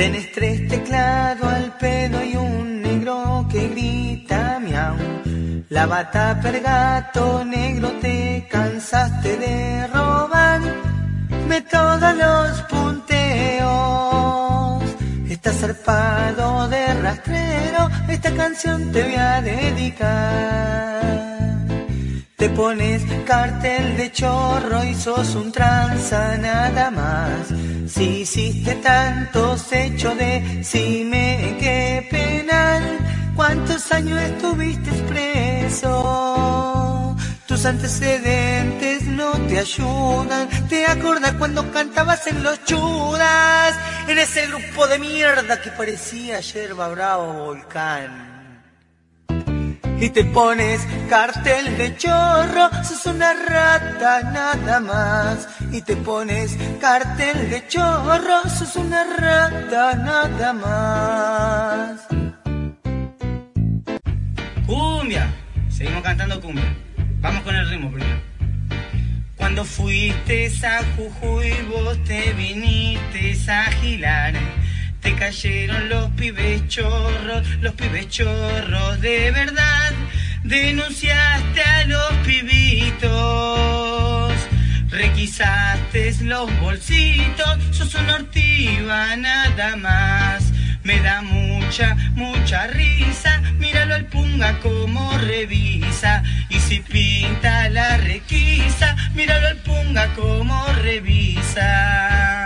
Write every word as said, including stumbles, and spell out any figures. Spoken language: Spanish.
Tenés tres teclados al pedo y un negro que grita miau. La bata pergato negro, te cansaste de robar. Me todos los punteos. Estás zarpado de rastrero, esta canción te voy a dedicar. Te pones cartel de chorro y sos un tranza nada más. Si hiciste tantos hechos, decime qué penal. ¿Cuántos años estuviste preso? Tus antecedentes no te ayudan. ¿Te acordás cuando cantabas en los Chudas? En ese grupo de mierda que parecía Yerba Bravo Volcán. Y te pones cartel de chorro, sos una rata nada más. Y te pones cartel de chorro, sos una rata nada más. Cumbia, seguimos cantando cumbia. Vamos con el ritmo primero. Cuando fuiste a Jujuy vos te viniste a Gilar. Te cayeron los pibes chorros, los pibes chorros de verdad. Denunciaste a los pibitos, requisaste los bolsitos. Sos una ortiva nada más. Me da mucha, mucha risa. Míralo al punga como revisa. Y si pinta la requisa, míralo al punga como revisa.